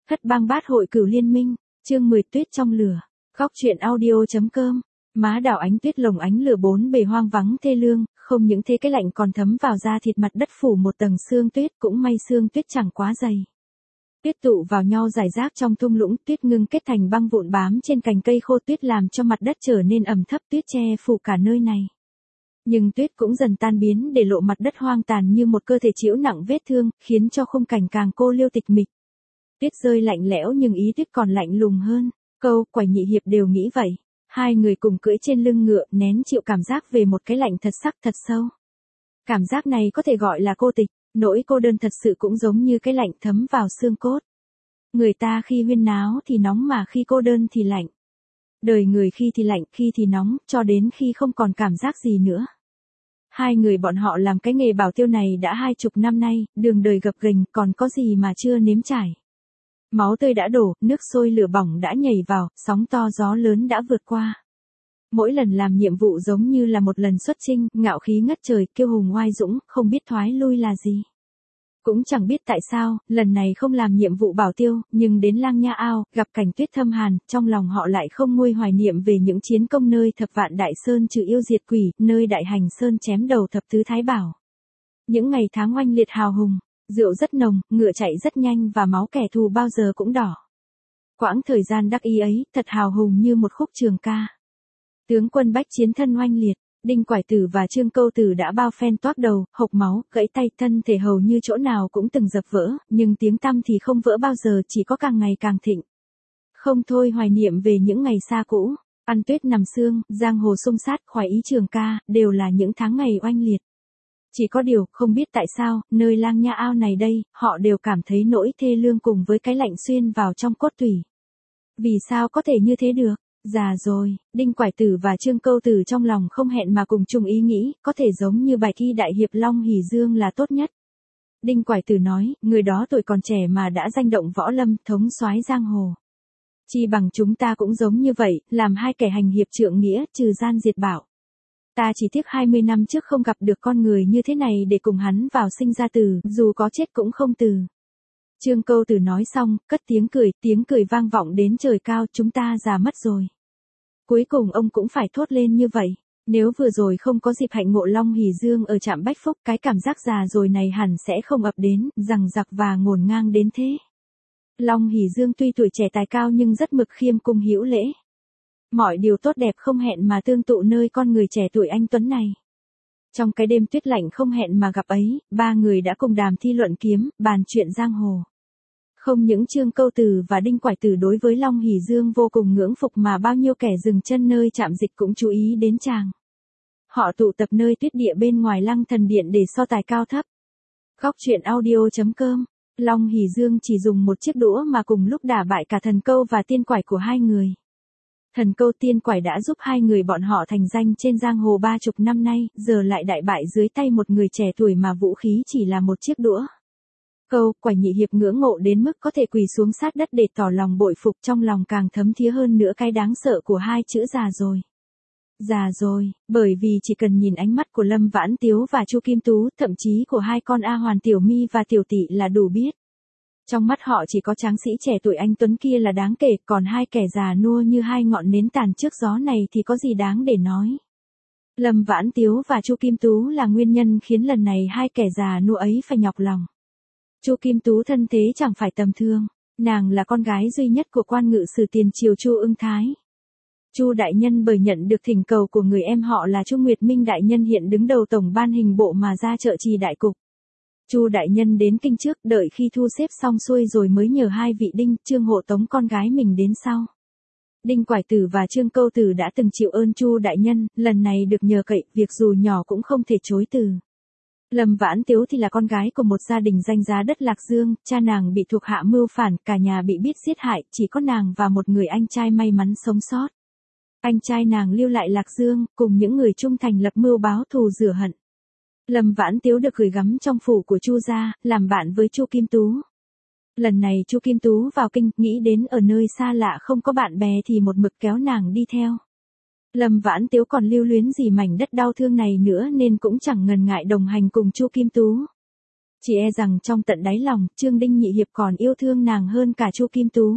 Thất bang bát hội cửu liên minh, chương 10 tuyết trong lửa. Góc truyện audio.com. Má đảo ánh tuyết lồng ánh lửa bốn bề hoang vắng thê lương, không những thế cái lạnh còn thấm vào da thịt, mặt đất phủ một tầng sương tuyết, cũng may sương tuyết chẳng quá dày. Tuyết tụ vào nhau rải rác trong thung lũng, tuyết ngưng kết thành băng vụn bám trên cành cây khô, tuyết làm cho mặt đất trở nên ẩm thấp, tuyết che phủ cả nơi này. Nhưng tuyết cũng dần tan biến để lộ mặt đất hoang tàn như một cơ thể chịu nặng vết thương, khiến cho khung cảnh càng cô liêu tịch mịch. Tuyết rơi lạnh lẽo nhưng ý tuyết còn lạnh lùng hơn. Câu, Quải Nhị Hiệp đều nghĩ vậy. Hai người cùng cưỡi trên lưng ngựa, nén chịu cảm giác về một cái lạnh thật sắc thật sâu. Cảm giác này có thể gọi là cô tịch, nỗi cô đơn thật sự cũng giống như cái lạnh thấm vào xương cốt. Người ta khi huyên náo thì nóng mà khi cô đơn thì lạnh. Đời người khi thì lạnh, khi thì nóng, cho đến khi không còn cảm giác gì nữa. Hai người bọn họ làm cái nghề bảo tiêu này đã 20 năm nay, đường đời gập ghềnh, còn có gì mà chưa nếm trải. Máu tươi đã đổ, nước sôi lửa bỏng đã nhảy vào, sóng to gió lớn đã vượt qua. Mỗi lần làm nhiệm vụ giống như là một lần xuất chinh, ngạo khí ngất trời, kiêu hùng oai dũng, không biết thoái lui là gì. Cũng chẳng biết tại sao, lần này không làm nhiệm vụ bảo tiêu, nhưng đến Lang Nha Ao, gặp cảnh tuyết thâm hàn, trong lòng họ lại không nguôi hoài niệm về những chiến công nơi Thập Vạn Đại Sơn trừ yêu diệt quỷ, nơi Đại Hành Sơn chém đầu thập tứ thái bảo. Những ngày tháng oanh liệt hào hùng, rượu rất nồng, ngựa chạy rất nhanh và máu kẻ thù bao giờ cũng đỏ. Quãng thời gian đắc ý ấy, thật hào hùng như một khúc trường ca. Tướng quân bách chiến thân oanh liệt, Đinh Quải Tử và Trương Câu Tử đã bao phen toác đầu, hộc máu, gãy tay, thân thể hầu như chỗ nào cũng từng dập vỡ, nhưng tiếng tăm thì không vỡ bao giờ, chỉ có càng ngày càng thịnh. Không thôi hoài niệm về những ngày xa cũ, ăn tuyết nằm sương, giang hồ xung sát, khoái ý trường ca, đều là những tháng ngày oanh liệt. Chỉ có điều, không biết tại sao, nơi Lang Nha Ao này đây, họ đều cảm thấy nỗi thê lương cùng với cái lạnh xuyên vào trong cốt tủy. Vì sao có thể như thế được? Già rồi, Đinh Quải Tử và Trương Câu Tử trong lòng không hẹn mà cùng chung ý nghĩ, có thể giống như bài thi đại hiệp Long Hỷ Dương là tốt nhất. Đinh Quải Tử nói, người đó tuổi còn trẻ mà đã danh động võ lâm, thống soái giang hồ. Chi bằng chúng ta cũng giống như vậy, làm hai kẻ hành hiệp trượng nghĩa, trừ gian diệt bảo. Ta chỉ tiếc 20 năm trước không gặp được con người như thế này để cùng hắn vào sinh ra tử, dù có chết cũng không từ. Trương Câu Tử nói xong, cất tiếng cười vang vọng đến trời cao, chúng ta già mất rồi. Cuối cùng ông cũng phải thốt lên như vậy, nếu vừa rồi không có dịp hạnh ngộ Long Hỷ Dương ở trạm Bách Phúc, cái cảm giác già rồi này hẳn sẽ không ập đến, rằng giặc và ngổn ngang đến thế. Long Hỷ Dương tuy tuổi trẻ tài cao nhưng rất mực khiêm cung hữu lễ. Mọi điều tốt đẹp không hẹn mà tương tụ nơi con người trẻ tuổi anh tuấn này. Trong cái đêm tuyết lạnh không hẹn mà gặp ấy, ba người đã cùng đàm thi luận kiếm, bàn chuyện giang hồ. Không những Trương Câu Tử và Đinh Quải Tử đối với Long Hỷ Dương vô cùng ngưỡng phục mà bao nhiêu kẻ dừng chân nơi trạm dịch cũng chú ý đến chàng. Họ tụ tập nơi tuyết địa bên ngoài Lăng Thần Điện để so tài cao thấp. Góc truyện audio.com. Long Hỷ Dương chỉ dùng một chiếc đũa mà cùng lúc đả bại cả Thần Câu và Tiên Quải của hai người. Thần Câu Tiên Quải đã giúp hai người bọn họ thành danh trên giang hồ 30 năm nay, giờ lại đại bại dưới tay một người trẻ tuổi mà vũ khí chỉ là một chiếc đũa. Câu, Quải Nhị Hiệp ngưỡng mộ đến mức có thể quỳ xuống sát đất để tỏ lòng bội phục, trong lòng càng thấm thía hơn nữa cái đáng sợ của hai chữ già rồi. Già rồi, bởi vì chỉ cần nhìn ánh mắt của Lâm Vãn Tiếu và Chu Kim Tú, thậm chí của hai con A Hoàn Tiểu Mi và Tiểu Tỵ là đủ biết. Trong mắt họ chỉ có tráng sĩ trẻ tuổi anh tuấn kia là đáng kể, còn hai kẻ già nua như hai ngọn nến tàn trước gió này thì có gì đáng để nói. Lâm Vãn Tiếu và Chu Kim Tú là nguyên nhân khiến lần này hai kẻ già nua ấy phải nhọc lòng. Chu Kim Tú thân thế chẳng phải tầm thường, nàng là con gái duy nhất của quan ngự sử tiền triều Chu Ưng Thái. Chu đại nhân bởi nhận được thỉnh cầu của người em họ là Chu Nguyệt Minh đại nhân hiện đứng đầu tổng ban hình bộ mà ra trợ trì đại cục. Chu đại nhân đến kinh trước, đợi khi thu xếp xong xuôi rồi mới nhờ hai vị Đinh, Trương hộ tống con gái mình đến sau. Đinh Quải Tử và Trương Câu Tử đã từng chịu ơn Chu đại nhân, lần này được nhờ cậy, việc dù nhỏ cũng không thể chối từ. Lâm Vãn Tiếu thì là con gái của một gia đình danh giá đất Lạc Dương, cha nàng bị thuộc hạ mưu phản, cả nhà bị biết giết hại, chỉ có nàng và một người anh trai may mắn sống sót. Anh trai nàng lưu lại Lạc Dương, cùng những người trung thành lập mưu báo thù rửa hận. Lâm Vãn Tiếu được gửi gắm trong phủ của Chu gia, làm bạn với Chu Kim Tú. Lần này Chu Kim Tú vào kinh, nghĩ đến ở nơi xa lạ không có bạn bè thì một mực kéo nàng đi theo. Lâm Vãn Tiếu còn lưu luyến gì mảnh đất đau thương này nữa nên cũng chẳng ngần ngại đồng hành cùng Chu Kim Tú. Chỉ e rằng trong tận đáy lòng, Trương Đinh Nhị Hiệp còn yêu thương nàng hơn cả Chu Kim Tú.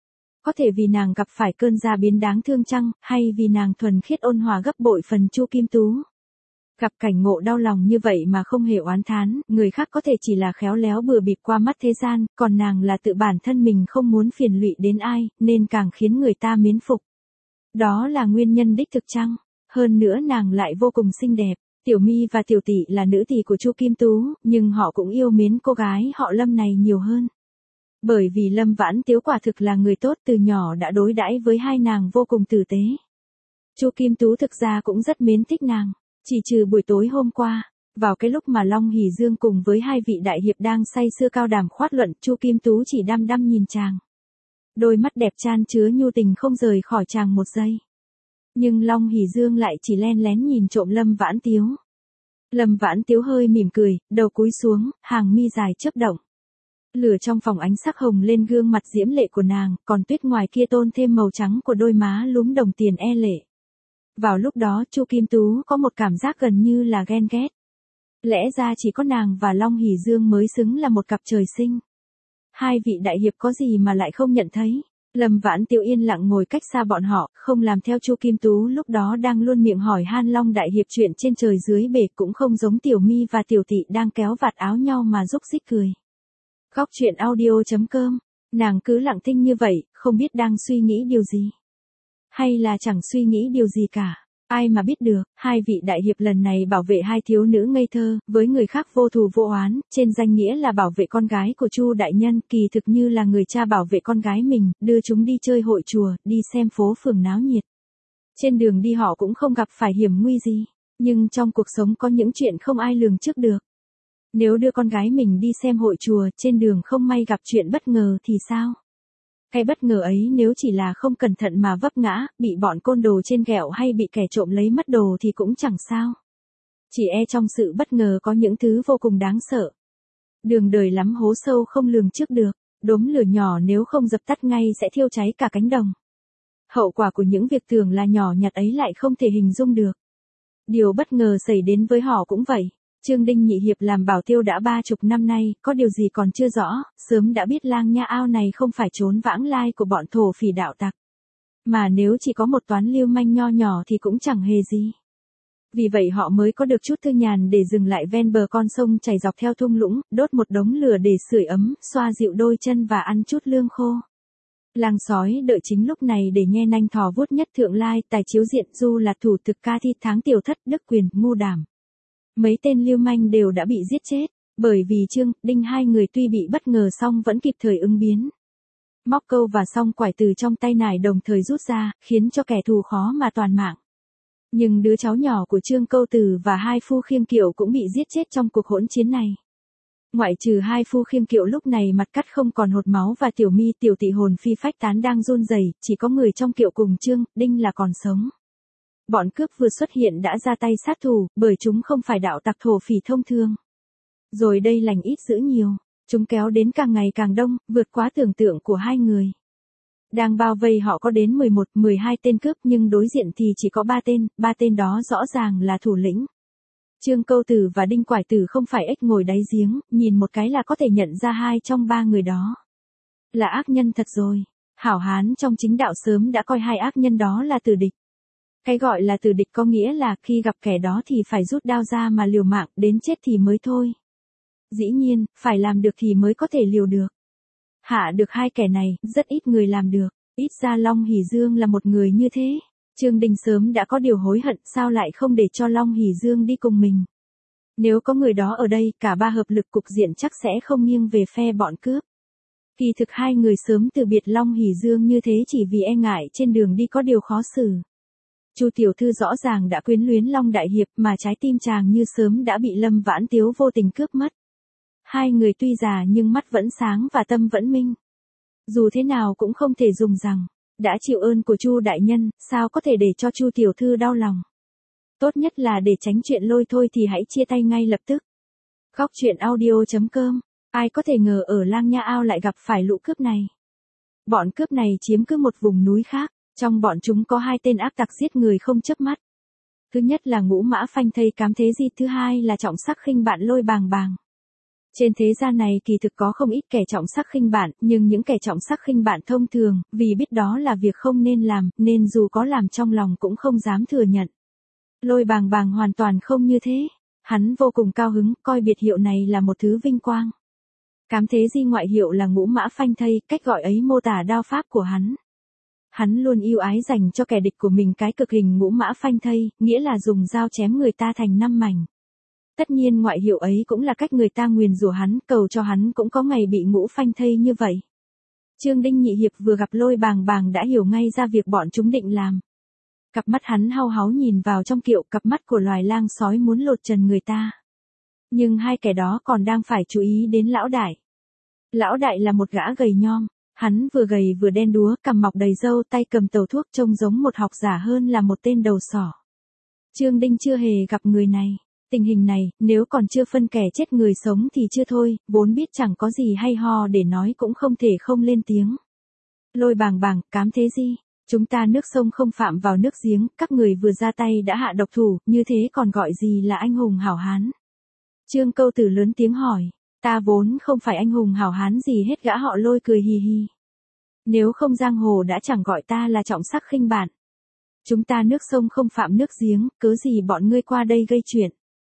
Có thể vì nàng gặp phải cơn gia biến đáng thương chăng, hay vì nàng thuần khiết ôn hòa gấp bội phần Chu Kim Tú. Gặp cảnh ngộ đau lòng như vậy mà không hề oán thán, người khác có thể chỉ là khéo léo bừa bịp qua mắt thế gian, còn nàng là tự bản thân mình không muốn phiền lụy đến ai, nên càng khiến người ta mến phục. Đó là nguyên nhân đích thực chăng? Hơn nữa nàng lại vô cùng xinh đẹp. Tiểu My và Tiểu Tỷ là nữ tỳ của Chu Kim Tú, nhưng họ cũng yêu mến cô gái họ Lâm này nhiều hơn. Bởi vì Lâm Vãn Tiếu quả thực là người tốt, từ nhỏ đã đối đãi với hai nàng vô cùng tử tế. Chu Kim Tú thực ra cũng rất mến thích nàng, chỉ trừ buổi tối hôm qua, vào cái lúc mà Long Hỷ Dương cùng với hai vị đại hiệp đang say sưa cao đàm khoát luận, Chu Kim Tú chỉ đăm đăm nhìn chàng. Đôi mắt đẹp chan chứa nhu tình không rời khỏi chàng một giây. Nhưng Long Hỷ Dương lại chỉ len lén nhìn trộm Lâm Vãn Tiếu. Lâm Vãn Tiếu hơi mỉm cười, đầu cúi xuống, hàng mi dài chớp động. Lửa trong phòng ánh sắc hồng lên gương mặt diễm lệ của nàng, còn tuyết ngoài kia tôn thêm màu trắng của đôi má lúm đồng tiền e lệ. Vào lúc đó Chu Kim Tú có một cảm giác gần như là ghen ghét. Lẽ ra chỉ có nàng và Long Hỷ Dương mới xứng là một cặp trời sinh. Hai vị đại hiệp có gì mà lại không nhận thấy. Lâm Vãn Tiếu yên lặng ngồi cách xa bọn họ, không làm theo Chu Kim Tú lúc đó đang luôn miệng hỏi han Long đại hiệp chuyện trên trời dưới bể, cũng không giống Tiểu My và Tiểu Tỷ đang kéo vạt áo nhau mà rúc rích cười. Góc truyện audio.com, nàng cứ lặng thinh như vậy, không biết đang suy nghĩ điều gì. Hay là chẳng suy nghĩ điều gì cả. Ai mà biết được, hai vị đại hiệp lần này bảo vệ hai thiếu nữ ngây thơ, với người khác vô thù vô oán, trên danh nghĩa là bảo vệ con gái của Chu đại nhân, kỳ thực như là người cha bảo vệ con gái mình, đưa chúng đi chơi hội chùa, đi xem phố phường náo nhiệt. Trên đường đi họ cũng không gặp phải hiểm nguy gì, nhưng trong cuộc sống có những chuyện không ai lường trước được. Nếu đưa con gái mình đi xem hội chùa, trên đường không may gặp chuyện bất ngờ thì sao? Cái bất ngờ ấy nếu chỉ là không cẩn thận mà vấp ngã, bị bọn côn đồ trên ghẹo hay bị kẻ trộm lấy mất đồ thì cũng chẳng sao. Chỉ e trong sự bất ngờ có những thứ vô cùng đáng sợ. Đường đời lắm hố sâu không lường trước được, đốm lửa nhỏ nếu không dập tắt ngay sẽ thiêu cháy cả cánh đồng. Hậu quả của những việc tưởng là nhỏ nhặt ấy lại không thể hình dung được. Điều bất ngờ xảy đến với họ cũng vậy. Trương Đinh Nhị Hiệp làm bảo tiêu đã 30 năm nay, có điều gì còn chưa rõ, sớm đã biết Lang Nha Ao này không phải trốn vãng lai của bọn thổ phỉ đạo tặc. Mà nếu chỉ có một toán lưu manh nho nhỏ thì cũng chẳng hề gì. Vì vậy họ mới có được chút thư nhàn để dừng lại ven bờ con sông chảy dọc theo thung lũng, đốt một đống lửa để sưởi ấm, xoa dịu đôi chân và ăn chút lương khô. Lang sói đợi chính lúc này để nhe nanh thò vuốt nhất thượng lai, tài chiếu diện du là thủ thực ca thi tháng tiểu thất đức quyền, ngu đảm. Mấy tên lưu manh đều đã bị giết chết, bởi vì Trương, Đinh hai người tuy bị bất ngờ song vẫn kịp thời ứng biến. Móc câu và song quải từ trong tay nải đồng thời rút ra, khiến cho kẻ thù khó mà toàn mạng. Nhưng đứa cháu nhỏ của Trương Câu Tử và hai phu khiêm kiệu cũng bị giết chết trong cuộc hỗn chiến này. Ngoại trừ hai phu khiêm kiệu lúc này mặt cắt không còn hột máu và Tiểu My Tiểu Tỷ hồn phi phách tán đang run rẩy, chỉ có người trong kiệu cùng Trương, Đinh là còn sống. Bọn cướp vừa xuất hiện đã ra tay sát thủ, bởi chúng không phải đạo tặc thổ phỉ thông thường. Rồi đây lành ít dữ nhiều, chúng kéo đến càng ngày càng đông, vượt quá tưởng tượng của hai người. Đang bao vây họ có đến 11, 12 tên cướp nhưng đối diện thì chỉ có 3 tên đó rõ ràng là thủ lĩnh. Trương Câu Tử và Đinh Quải Tử không phải ếch ngồi đáy giếng, nhìn một cái là có thể nhận ra hai trong ba người đó. Là ác nhân thật rồi, hảo hán trong chính đạo sớm đã coi hai ác nhân đó là tử địch. Cái gọi là tử địch có nghĩa là khi gặp kẻ đó thì phải rút đao ra mà liều mạng, đến chết thì mới thôi. Dĩ nhiên, phải làm được thì mới có thể liều được. Hạ được hai kẻ này, rất ít người làm được, ít ra Long Hỷ Dương là một người như thế. Trương Đình sớm đã có điều hối hận, sao lại không để cho Long Hỷ Dương đi cùng mình. Nếu có người đó ở đây, cả ba hợp lực cục diện chắc sẽ không nghiêng về phe bọn cướp. Kỳ thực hai người sớm từ biệt Long Hỷ Dương như thế chỉ vì e ngại trên đường đi có điều khó xử. Chu tiểu thư rõ ràng đã quyến luyến Long đại hiệp mà trái tim chàng như sớm đã bị Lâm Vãn Tiếu vô tình cướp mất. Hai người tuy già nhưng mắt vẫn sáng và tâm vẫn minh. Dù thế nào cũng không thể dùng rằng, đã chịu ơn của Chu đại nhân, sao có thể để cho Chu tiểu thư đau lòng. Tốt nhất là để tránh chuyện lôi thôi thì hãy chia tay ngay lập tức. Góc truyện audio.com, ai có thể ngờ ở Lang Nha Ao lại gặp phải lũ cướp này. Bọn cướp này chiếm cứ một vùng núi khác, trong bọn chúng có hai tên ác tặc giết người không chớp mắt. Thứ nhất là Ngũ Mã Phanh thây cám thế di, thứ hai là Trọng Sắc Khinh Bạn Lôi Bàng Bàng. Trên thế gian này kỳ thực có không ít kẻ trọng sắc khinh bạn, nhưng những kẻ trọng sắc khinh bạn thông thường, vì biết đó là việc không nên làm, nên dù có làm trong lòng cũng không dám thừa nhận. Lôi Bàng Bàng hoàn toàn không như thế. Hắn vô cùng cao hứng, coi biệt hiệu này là một thứ vinh quang. Cám Thế Di ngoại hiệu là Ngũ Mã Phanh Thây, cách gọi ấy mô tả đao pháp của hắn. Hắn luôn yêu ái dành cho kẻ địch của mình cái cực hình Ngũ Mã Phanh Thây, nghĩa là dùng dao chém người ta thành 5 mảnh. Tất nhiên ngoại hiệu ấy cũng là cách người ta nguyền rủa hắn, cầu cho hắn cũng có ngày bị ngũ phanh thây như vậy. Trương Đinh Nhị Hiệp vừa gặp Lôi Bàng Bàng đã hiểu ngay ra việc bọn chúng định làm. Cặp mắt hắn hau háu nhìn vào trong kiệu, cặp mắt của loài lang sói muốn lột trần người ta. Nhưng hai kẻ đó còn đang phải chú ý đến lão đại. Lão đại là một gã gầy nhom, hắn vừa gầy vừa đen đúa, cằm mọc đầy râu, tay cầm tàu thuốc trông giống một học giả hơn là một tên đầu sỏ. Trương Đinh chưa hề gặp người này. Tình hình này, nếu còn chưa phân kẻ chết người sống thì chưa thôi, vốn biết chẳng có gì hay ho để nói cũng không thể không lên tiếng. Lôi Bàng Bàng, Cám Thế Di, chúng ta nước sông không phạm vào nước giếng, các người vừa ra tay đã hạ độc thủ, như thế còn gọi gì là anh hùng hảo hán? Trương Câu Tử lớn tiếng hỏi, ta vốn không phải anh hùng hảo hán gì hết, gã họ Lôi cười hì hì. Nếu không giang hồ đã chẳng gọi ta là trọng sắc khinh bạn. Chúng ta nước sông không phạm nước giếng, cớ gì bọn ngươi qua đây gây chuyện?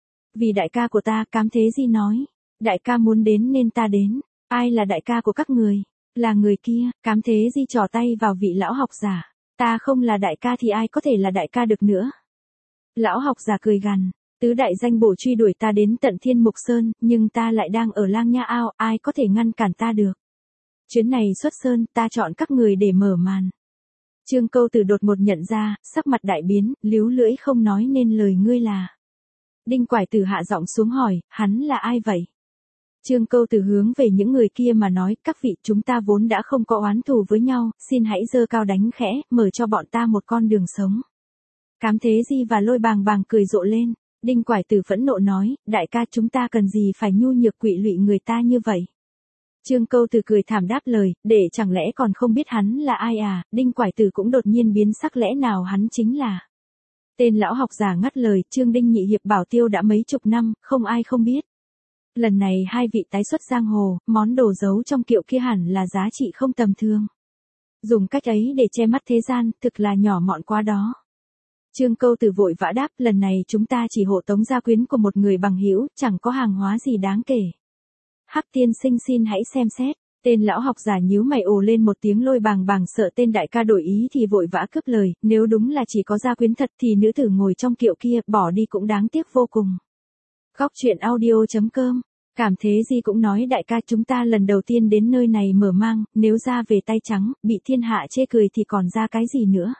Vì đại ca của ta, Cám Thế Di nói. Đại ca muốn đến nên ta đến. Ai là đại ca của các người? Là người kia. Cám Thế Di trỏ tay vào vị lão học giả. Ta không là đại ca thì ai có thể là đại ca được nữa? Lão học giả cười gằn. Tứ đại danh bổ truy đuổi ta đến tận Thiên Mục Sơn, nhưng ta lại đang ở Lang Nha Ao, ai có thể ngăn cản ta được? Chuyến này xuất sơn, ta chọn các người để mở màn. Trương Câu Tử đột ngột nhận ra, sắc mặt đại biến, líu lưỡi không nói nên lời. Ngươi là... Đinh Quải Tử hạ giọng xuống hỏi, hắn là ai vậy? Trương Câu Tử hướng về những người kia mà nói, các vị, chúng ta vốn đã không có oán thù với nhau, xin hãy giơ cao đánh khẽ, mở cho bọn ta một con đường sống. Cám Thế Di và Lôi Bàng Bàng cười rộ lên. Đinh Quải Tử phẫn nộ nói, đại ca, chúng ta cần gì phải nhu nhược quỵ lụy người ta như vậy? Trương Câu Tử cười thảm đáp lời, để chẳng lẽ còn không biết hắn là ai à? Đinh Quải Tử cũng đột nhiên biến sắc, lẽ nào hắn chính là... Tên lão học giả ngắt lời, Trương Đinh Nhị Hiệp bảo tiêu đã mấy chục năm, không ai không biết. Lần này hai vị tái xuất giang hồ, món đồ giấu trong kiệu kia hẳn là giá trị không tầm thường. Dùng cách ấy để che mắt thế gian, thực là nhỏ mọn quá đó. Trương Câu Tử vội vã đáp, lần này chúng ta chỉ hộ tống gia quyến của một người bằng hữu, chẳng có hàng hóa gì đáng kể. Hắc tiên sinh xin hãy xem xét. Tên lão học giả nhíu mày ồ lên một tiếng. Lôi Bàng Bàng sợ tên đại ca đổi ý thì vội vã cướp lời, nếu đúng là chỉ có gia quyến thật thì nữ tử ngồi trong kiệu kia, bỏ đi cũng đáng tiếc vô cùng. Góc truyện audio.com. Cảm Thế Di cũng nói, đại ca, chúng ta lần đầu tiên đến nơi này mở mang, nếu ra về tay trắng, bị thiên hạ chê cười thì còn ra cái gì nữa.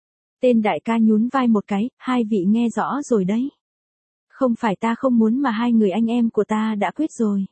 Tên đại ca nhún vai một cái, hai vị nghe rõ rồi đấy. Không phải ta không muốn mà hai người anh em của ta đã quyết rồi.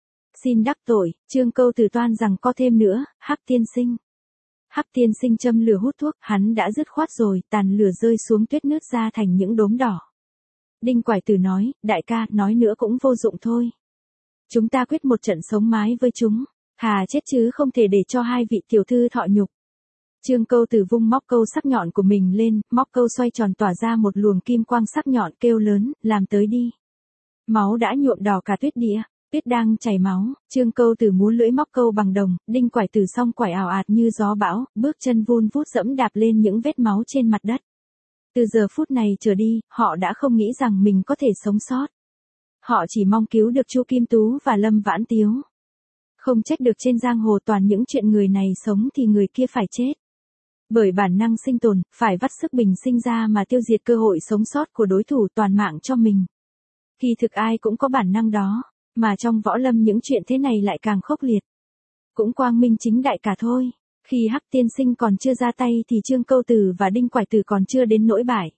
Xin đắc tội. Trương Câu Tử toan rằng có thêm nữa, Hắc tiên sinh. Hắc tiên sinh châm lửa hút thuốc, hắn đã dứt khoát rồi, tàn lửa rơi xuống tuyết nứt ra thành những đốm đỏ. Đinh Quải Tử nói, đại ca, nói nữa cũng vô dụng thôi. Chúng ta quyết một trận sống mái với chúng, thà chết chứ không thể để cho hai vị tiểu thư thọ nhục. Trương Câu Tử vung móc câu sắc nhọn của mình lên, móc câu xoay tròn tỏa ra một luồng kim quang sắc nhọn, kêu lớn, làm tới đi. Máu đã nhuộm đỏ cả tuyết địa. Tuyết đang chảy máu, Trương Câu Tử múa lưỡi móc câu bằng đồng, Đinh Quải Tử song quải ào ạt như gió bão, bước chân vun vút dẫm đạp lên những vết máu trên mặt đất. Từ giờ phút này trở đi, họ đã không nghĩ rằng mình có thể sống sót. Họ chỉ mong cứu được Chu Kim Tú và Lâm Vãn Tiếu. Không trách được trên giang hồ toàn những chuyện người này sống thì người kia phải chết. Bởi bản năng sinh tồn, phải vắt sức bình sinh ra mà tiêu diệt cơ hội sống sót của đối thủ, toàn mạng cho mình. Kỳ thực ai cũng có bản năng đó. Mà trong võ lâm những chuyện thế này lại càng khốc liệt. Cũng quang minh chính đại cả thôi. Khi Hắc tiên sinh còn chưa ra tay thì Trương Câu Tử và Đinh Quải Tử còn chưa đến nỗi bại.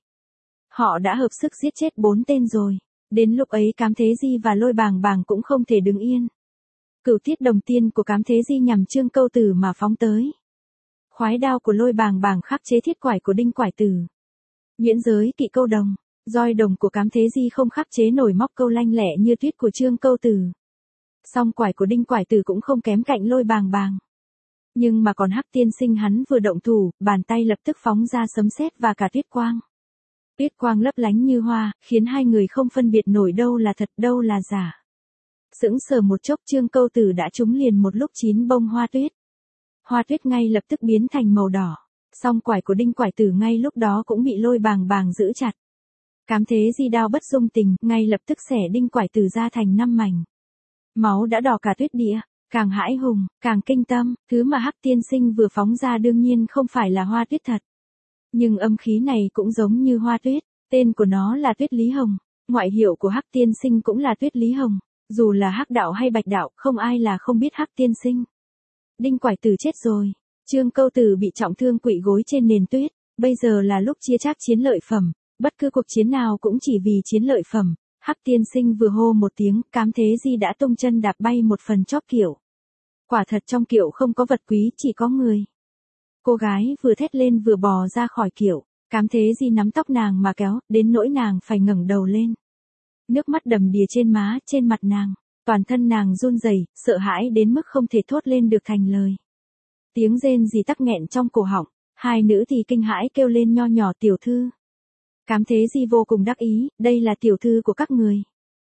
Họ đã hợp sức giết chết 4 tên rồi. Đến lúc ấy Cám Thế Di và Lôi Bàng Bàng cũng không thể đứng yên. Cửu tiết đồng tiên của Cám Thế Di nhằm Trương Câu Tử mà phóng tới. Khoái đao của Lôi Bàng Bàng khắc chế thiết quải của Đinh Quải Tử. Nhuyễn giới kỵ câu đồng. Roi đồng của Cám Thế Di không khắc chế nổi móc câu lanh lẹ như tuyết của Trương Câu Tử. Song quải của Đinh Quải Tử cũng không kém cạnh Lôi Bàng Bàng. Nhưng mà còn Hắc tiên sinh hắn vừa động thủ, bàn tay lập tức phóng ra sấm sét và cả tuyết quang. Tuyết quang lấp lánh như hoa, khiến hai người không phân biệt nổi đâu là thật đâu là giả. Sững sờ một chốc Trương Câu Tử đã trúng liền một lúc 9 bông hoa tuyết. Hoa tuyết ngay lập tức biến thành màu đỏ, song quải của Đinh Quải Tử ngay lúc đó cũng bị Lôi Bàng Bàng giữ chặt. Cám Thế Di đao bất dung tình, ngay lập tức xẻ Đinh Quải Tử ra thành 5 mảnh. Máu đã đỏ cả tuyết địa, càng hãi hùng, càng kinh tâm, thứ mà Hắc tiên sinh vừa phóng ra đương nhiên không phải là hoa tuyết thật. Nhưng âm khí này cũng giống như hoa tuyết, tên của nó là Tuyết Lý Hồng, ngoại hiệu của Hắc tiên sinh cũng là Tuyết Lý Hồng, dù là Hắc đạo hay Bạch đạo, không ai là không biết Hắc tiên sinh. Đinh Quải Tử chết rồi, Trương Câu Tử bị trọng thương quỵ gối trên nền tuyết, bây giờ là lúc chia chác chiến lợi phẩm, bất cứ cuộc chiến nào cũng chỉ vì chiến lợi phẩm. Hắc tiên sinh vừa hô một tiếng, Cám Thế Di đã tung chân đạp bay một phần chóp kiệu. Quả thật trong kiệu không có vật quý, chỉ có người. Cô gái vừa thét lên vừa bò ra khỏi kiệu, Cám Thế Di nắm tóc nàng mà kéo, đến nỗi nàng phải ngẩng đầu lên. Nước mắt đầm đìa trên má, trên mặt nàng, toàn thân nàng run rẩy, sợ hãi đến mức không thể thốt lên được thành lời. Tiếng rên rỉ tắc nghẹn trong cổ họng, hai nữ thì kinh hãi kêu lên nho nhỏ tiểu thư. Cám Thế Di vô cùng đắc ý, đây là tiểu thư của các người.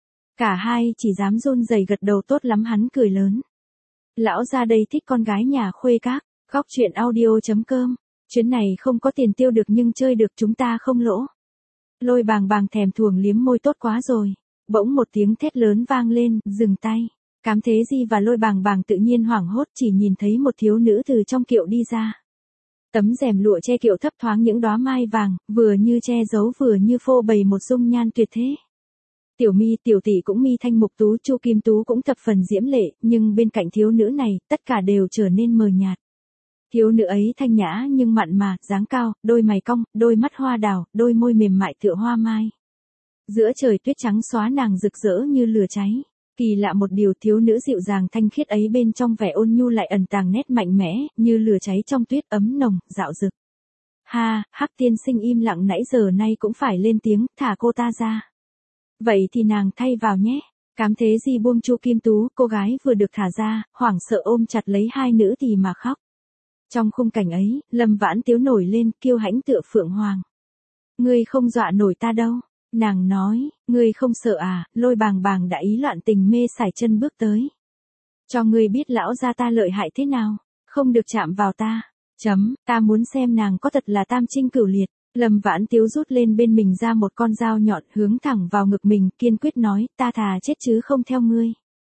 Cả hai chỉ dám run rẩy gật đầu tốt lắm, hắn cười lớn. Lão gia đây thích con gái nhà khuê các, góc truyện audio.com, chuyến này không có tiền tiêu được nhưng chơi được chúng ta không lỗ. Lôi Bàng Bàng thèm thuồng liếm môi tốt quá rồi, bỗng một tiếng thét lớn vang lên, dừng tay. Cám Thế Di và Lôi Bàng Bàng tự nhiên hoảng hốt chỉ nhìn thấy một thiếu nữ từ trong kiệu đi ra. Tấm rèm lụa che kiệu thấp thoáng những đóa mai vàng, vừa như che giấu vừa như phô bày một dung nhan tuyệt thế. Tiểu Mi, Tiểu Tỷ cũng mi thanh mục tú, Chu Kim Tú cũng thập phần diễm lệ, nhưng bên cạnh thiếu nữ này, tất cả đều trở nên mờ nhạt. Thiếu nữ ấy thanh nhã nhưng mặn mà, dáng cao, đôi mày cong, đôi mắt hoa đào, đôi môi mềm mại tựa hoa mai. Giữa trời tuyết trắng xóa nàng rực rỡ như lửa cháy. Kỳ lạ một điều, thiếu nữ dịu dàng thanh khiết ấy bên trong vẻ ôn nhu lại ẩn tàng nét mạnh mẽ, như lửa cháy trong tuyết ấm nồng, dạo dực. Ha, Hắc tiên sinh im lặng nãy giờ nay cũng phải lên tiếng, thả cô ta ra. Vậy thì nàng thay vào nhé. Cám Thế Di buông Chu Kim Tú, cô gái vừa được thả ra, hoảng sợ ôm chặt lấy hai nữ thì mà khóc. Trong khung cảnh ấy, Lâm Vãn Tiếu nổi lên, kiêu hãnh tựa phượng hoàng. Ngươi không dọa nổi ta đâu. Nàng nói, ngươi không sợ à? Lôi Bàng Bàng đã ý loạn tình mê sải chân bước tới. Cho ngươi biết lão gia ta lợi hại thế nào, không được chạm vào ta. Ta muốn xem nàng có thật là tam trinh cửu liệt. Lâm Vãn Tiếu rút lên bên mình ra một con dao nhọn hướng thẳng vào ngực mình, kiên quyết nói, ta thà chết chứ không theo ngươi.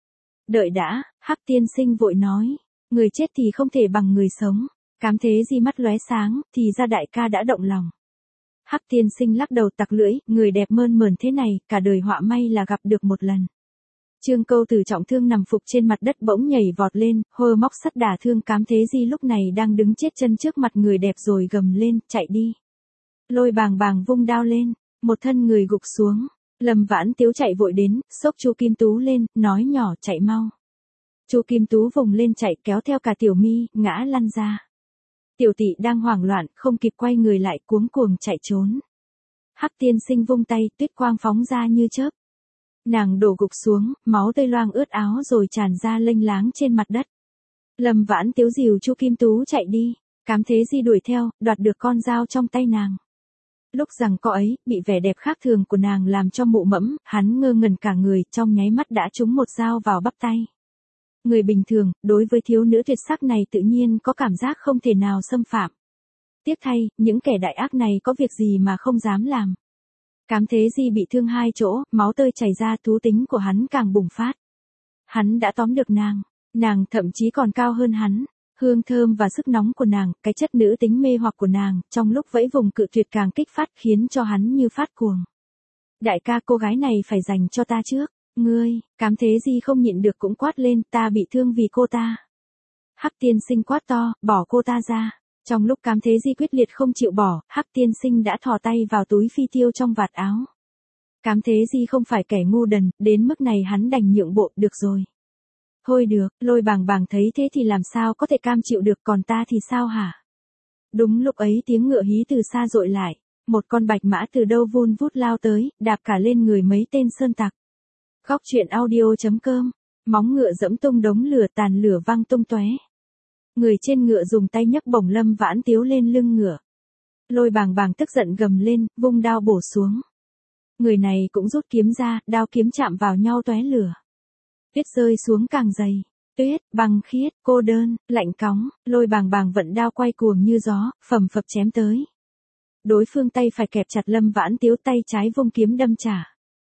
Đợi đã, Hắc tiên sinh vội nói, người chết thì không thể bằng người sống. Cám Thế Di mắt lóe sáng, thì ra đại ca đã động lòng. Hắc tiên sinh lắc đầu tặc lưỡi, người đẹp mơn mởn thế này, cả đời họa may là gặp được một lần. Trương Câu Tử trọng thương nằm phục trên mặt đất bỗng nhảy vọt lên, hơ móc sắt đả thương Cám Thế Di lúc này đang đứng chết chân trước mặt người đẹp rồi gầm lên, chạy đi. Lôi Bàng Bàng vung đao lên, một thân người gục xuống. Lâm Vãn Tiếu chạy vội đến, xốc Chu Kim Tú lên, nói nhỏ chạy mau. Chu Kim Tú vùng lên chạy kéo theo cả Tiểu Mi, ngã lăn ra. Tiểu Tỷ đang hoảng loạn, không kịp quay người lại cuống cuồng chạy trốn. Hắc tiên sinh vung tay, tuyết quang phóng ra như chớp. Nàng đổ gục xuống, máu tươi loang ướt áo rồi tràn ra lênh láng trên mặt đất. Lâm Vãn Tiếu dìu Chu Kim Tú chạy đi, Cám Thế Di đuổi theo, đoạt được con dao trong tay nàng. Lúc giằng co ấy, bị vẻ đẹp khác thường của nàng làm cho mụ mẫm, hắn ngơ ngẩn cả người, trong nháy mắt đã trúng một dao vào bắp tay. Người bình thường, đối với thiếu nữ tuyệt sắc này tự nhiên có cảm giác không thể nào xâm phạm. Tiếc thay, những kẻ đại ác này có việc gì mà không dám làm. Cám Thế Di bị thương hai chỗ, máu tơi chảy ra, thú tính của hắn càng bùng phát. Hắn đã tóm được nàng thậm chí còn cao hơn hắn. Hương thơm và sức nóng của nàng, cái chất nữ tính mê hoặc của nàng, trong lúc vẫy vùng cự tuyệt càng kích phát khiến cho hắn như phát cuồng. Đại ca, cô gái này phải dành cho ta trước. Ngươi, Cám Thế Di không nhịn được cũng quát lên, ta bị thương vì cô ta. Hắc tiên sinh quát to, bỏ cô ta ra. Trong lúc Cám Thế Di quyết liệt không chịu bỏ, Hắc tiên sinh đã thò tay vào túi phi tiêu trong vạt áo. Cám Thế Di không phải kẻ ngu đần, đến mức này hắn đành nhượng bộ, được rồi. Thôi được, Lôi Bàng Bàng thấy thế thì làm sao có thể cam chịu được, còn ta thì sao hả? Đúng lúc ấy tiếng ngựa hí từ xa dội lại, một con bạch mã từ đâu vun vút lao tới, đạp cả lên người mấy tên sơn tặc. Góc truyện audio.com, móng ngựa dẫm tung đống lửa, tàn lửa văng tung tóe. Người trên ngựa dùng tay nhấc bổng Lâm Vãn Tiếu lên lưng ngựa. Lôi Bàng Bàng tức giận gầm lên, vung đao bổ xuống. Người này cũng rút kiếm ra, đao kiếm chạm vào nhau tóe lửa. Tuyết rơi xuống càng dày. Tuyết, băng khiết, cô đơn, lạnh cóng, Lôi Bàng Bàng vận đao quay cuồng như gió, phầm phập chém tới. Đối phương tay phải kẹp chặt Lâm Vãn Tiếu, tay trái vung kiếm đâm trả.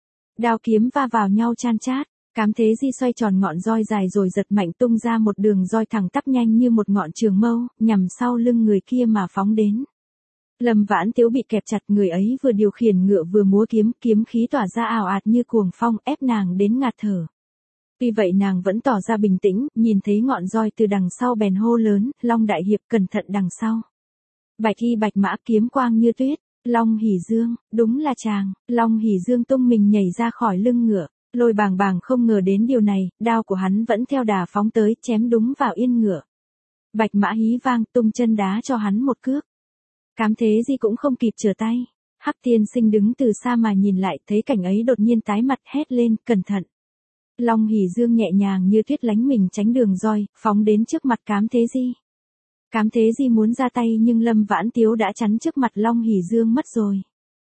Đao kiếm va vào nhau chan chát, Cám Thế Di xoay tròn ngọn roi dài rồi giật mạnh tung ra một đường roi thẳng tắp nhanh như một ngọn trường mâu, nhằm sau lưng người kia mà phóng đến. Lâm Vãn Tiếu bị kẹp chặt, người ấy vừa điều khiển ngựa vừa múa kiếm, kiếm khí tỏa ra ào ạt như cuồng phong, ép nàng đến ngạt thở. Tuy vậy nàng vẫn tỏ ra bình tĩnh, nhìn thấy ngọn roi từ đằng sau bèn hô lớn, Long đại hiệp cẩn thận đằng sau. Bạch y bạch mã, kiếm quang như tuyết, Long Hỉ Dương, đúng là chàng. Long Hỉ Dương tung mình nhảy ra khỏi lưng ngựa. Lôi Bàng Bàng không ngờ đến điều này, đao của hắn vẫn theo đà phóng tới, chém đúng vào yên ngựa. Bạch mã hí vang, tung chân đá cho hắn một cước. Cám Thế Di cũng không kịp trở tay. Hắc Tiên Sinh đứng từ xa mà nhìn lại, thấy cảnh ấy đột nhiên tái mặt, hét lên, cẩn thận. Long Hỉ Dương nhẹ nhàng như tuyết lánh mình tránh đường roi, phóng đến trước mặt Cám Thế Di. Cám Thế Di muốn ra tay nhưng Lâm Vãn Tiếu đã chắn trước mặt Long Hỉ Dương mất rồi.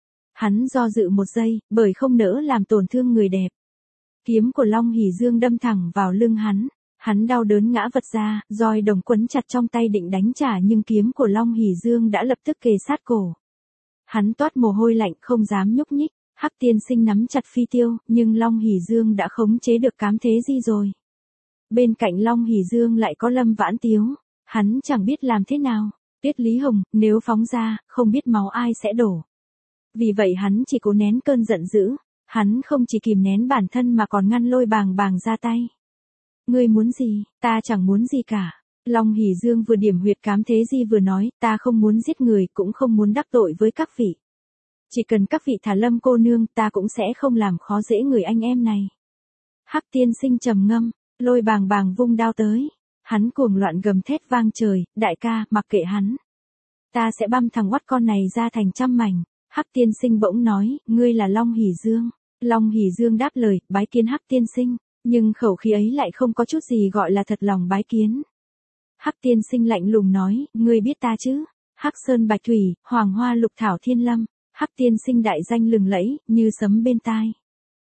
Hắn do dự một giây, bởi không nỡ làm tổn thương người đẹp. Kiếm của Long Hỉ Dương đâm thẳng vào lưng hắn. Hắn đau đớn ngã vật ra, roi đồng quấn chặt trong tay định đánh trả nhưng kiếm của Long Hỉ Dương đã lập tức kề sát cổ. Hắn toát mồ hôi lạnh không dám nhúc nhích. Hắc Tiên Sinh nắm chặt phi tiêu, nhưng Long Hỉ Dương đã khống chế được Cám Thế Di rồi. Bên cạnh Long Hỉ Dương lại có Lâm Vãn Tiếu. Hắn chẳng biết làm thế nào. Tiết Lý Hồng, nếu phóng ra, không biết máu ai sẽ đổ. Vì vậy hắn chỉ cố nén cơn giận dữ. Hắn không chỉ kìm nén bản thân mà còn ngăn Lôi Bàng Bàng ra tay. Ngươi muốn gì, ta chẳng muốn gì cả. Long Hỉ Dương vừa điểm huyệt Cám Thế Di vừa nói, ta không muốn giết người, cũng không muốn đắc tội với các vị. Chỉ cần các vị thả Lâm cô nương, ta cũng sẽ không làm khó dễ người anh em này. Hắc Tiên Sinh trầm ngâm, Lôi Bàng Bàng vung đao tới. Hắn cuồng loạn gầm thét vang trời, đại ca, mặc kệ hắn. Ta sẽ băm thằng oắt con này ra thành trăm mảnh. Hắc Tiên Sinh bỗng nói, ngươi là Long Hỉ Dương. Long Hỉ Dương đáp lời, bái kiến Hắc Tiên Sinh, nhưng khẩu khí ấy lại không có chút gì gọi là thật lòng bái kiến. Hắc Tiên Sinh lạnh lùng nói, ngươi biết ta chứ? Hắc Sơn Bạch Thủy, Hoàng Hoa Lục Thảo Thiên Lâm. Hắc Tiên Sinh đại danh lừng lẫy, như sấm bên tai.